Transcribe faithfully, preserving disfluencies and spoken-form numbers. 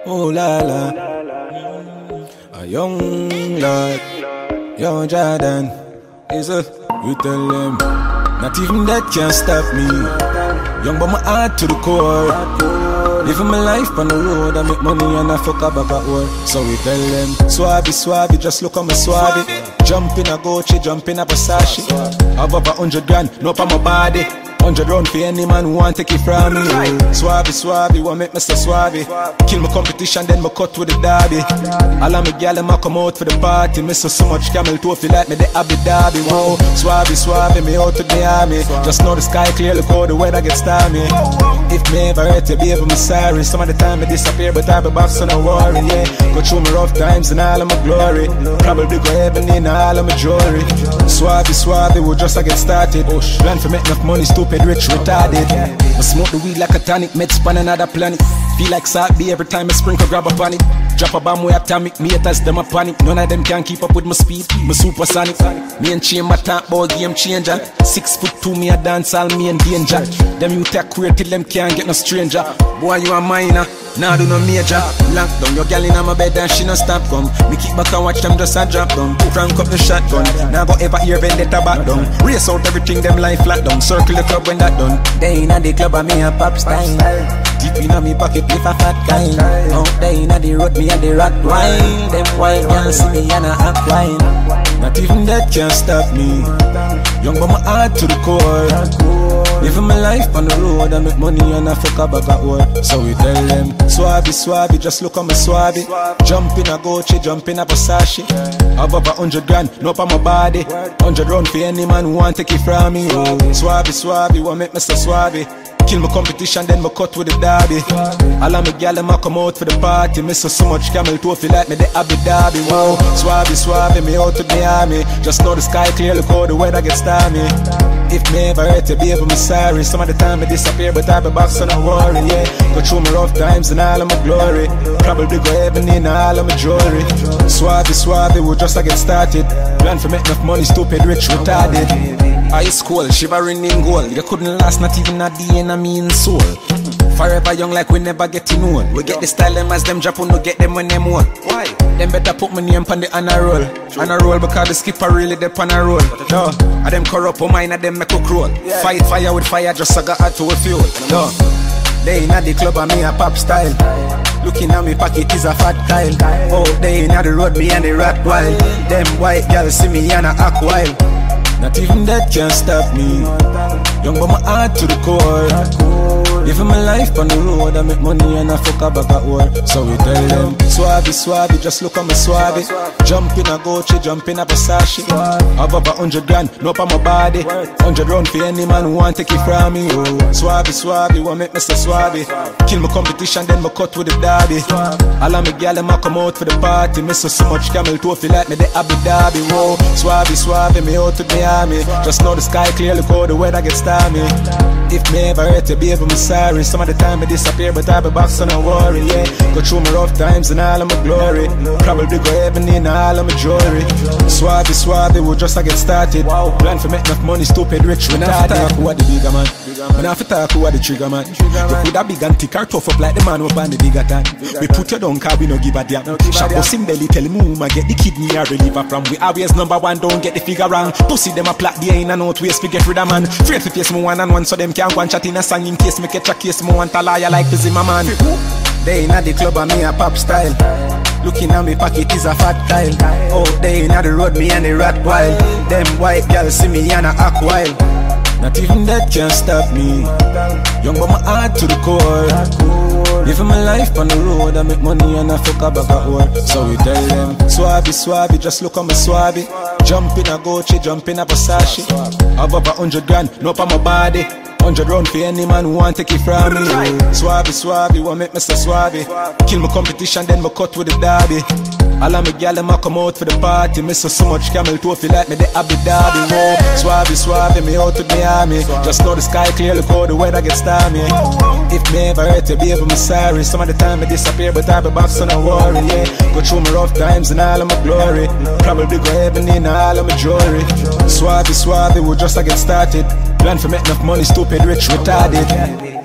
Oh la la, a young lad, young Jordan, is a, you tell them, not even that can stop me. Young but my heart to the core. Living my life on the road, I make money and I fuck up back at work. So we tell them, Swabby, Swabby, just look at my Swabby. Jump in a Gucci, jump in a Versace. Have up a hundred grand, no pa my body. Hundred round for any man who want take it from me. Swabby, Swabby, want make Mister Swabby. Kill my competition, then my cut with the derby. All of my gal them a come out for the party. Miss so much camel toe feel like me the Abu Dhabi. Wow, Swabby, Swabby, me out to the army. Just know the sky clear, look how the weather gets stormy. If me ever hurt you, baby, me sorry. Some of the time I disappear, but I be back, so no worry, yeah. Go through my rough times and all of my glory. Probably go heaven in all of my jewelry. Swabby, Swabby, we just a get started. Plan for make enough money, stupid, rich, retarded. I smoke the weed like a tonic, med span another planet. Feel like Salt B every time I sprinkle, grab a panic. Drop a bomb way atomic, me haters them a panic. None of them can keep up with my speed, my supersonic. Me and Chain, my talk about game changer. Six foot two, me a dance, all me in danger. Them you take queer till them can't get no stranger. Boy, you a minor, nah do no major. Lock down your gal in my bed and she no stop come. Me kick back and watch them just a drop down. Crank up the shotgun, now go ever hear vendetta back down. Race out everything, them life flat down. Circle the club when that done. They inna the club and me a pop style. Deep inna me pocket with a fat kind. Out there inna the road, me a the rock wine. Them white girls see me and a act wine. Not even that can stop me. Young but my heart to the core. Living my life on the road, I make money and I fuck up back at work. So we tell them, Swabby, Swabby, just look at my Swabby. Jump in a Gucci, jump in a Versace. Have up a hundred grand, no pa my body. Hundred round for any man who want take it from me. Oh, Swabby, Swabby, want make Mister Swabby. Kill my competition, then my cut with the derby. All of my gal them a come out for the party. Miss so much camel toe feel like me the Abu Dhabi. Wow, Swabby, Swabby, me out to the army. Just know the sky clear, look how the weather gets stormy. If me ever hurt you, baby, me sorry. Some of the time I disappear, but I be back, so no worry, yeah. Go through my rough times and all of my glory. Probably go heaven in all of my jewelry. Swabby, Swabby, we just a get started. Plan for make enough money, stupid, rich, retarded. High school, shivering in gold. You couldn't last not even a day in a mean soul. Forever young like we never getting old. We get the style them as them drop on, we get them when them old. Why? Them better put my name on the honor roll. Honor roll because the skipper really dep on a roll. No, and them corrupt, oh mine of them make cook roll. Yeah. Fight fire with fire, just a got add to a fuel. No, they inna the club and me a pop style. Looking at me pocket is a fat Kyle. Oh, they inna the road, me and the rat wild. Them white girls see me and a act wild. Not even that can stop me. Young but my heart to the core. Living my life on the road, I make money and I fuck up back at work. So we tell them, Swabby, Swabby, just look at my Swabby. Jump in a Gucci, jump in a Versace. Have up a hundred grand, no pa my body. Hundred round for any man who want take it from me. Oh, Swabby, Swabby, want make Mister Swabby. Kill my competition, then my cut with the derby. All of my gal them a come out for the party. Miss so much camel toe feel like me the Abu Dhabi. Whoa, Swabby, Swabby, me out to the army. Just know the sky clear, look how the weather gets stormy. If me ever hurt you, baby, me sorry. Some of the time I disappear, but I be back, so no worry, yeah. Go through my rough times and all of my glory. Probably go heaven in all of my jewelry. Swabby, Swabby, we just a get started. Plan for make enough money, stupid, rich, retarded. When I talk who are the bigger man, when I talk who are the trigger man. You could have big and thick or tough up like the man who on the bigger tan. We put you down cause we no give a damn. Shako sim belly tell me who get the kidney or reliever from. We always number one, don't get the figure wrong. Pussy them a plot, the ain't a note waste, we get rid of man. Afraid to face me one and one so them can't go and chat in a song in case me catch a case. Me want a liar like Fizzy my man. They inna the club and me a pop style. Looking at me pocket is a fat Kyle. Oh, they inna the road, me and the rat wild. Them white girls see me and a act wild. Not even that can stop me. Young but my heart to the core. Living my life on the road, I make money and I fuck up back at work. So we tell them, Swabby, Swabby, just look at my Swabby. Jump in a Gucci, jump in a Versace. Have up a hundred grand, no pa my body. Hundred round for any man who want take it from me. Swabby, Swabby, want make Mister Swabby. Kill my competition, then my cut with the derby. All of my gal them a come out for the party. Miss so much camel toe feel like me the Abu Dhabi. Whoa, Swabby, Swabby, me out to the army. Just know the sky clear, look how the weather gets stormy. If me ever hurt you, baby, me sorry. Some of the time I disappear, but I be back, so no worry, yeah. Go through my rough times and all of my glory. Probably go heaven in all of my jewelry. Swabby, Swabby, we just a get started. Plan for make enough money, stupid, rich, retarded.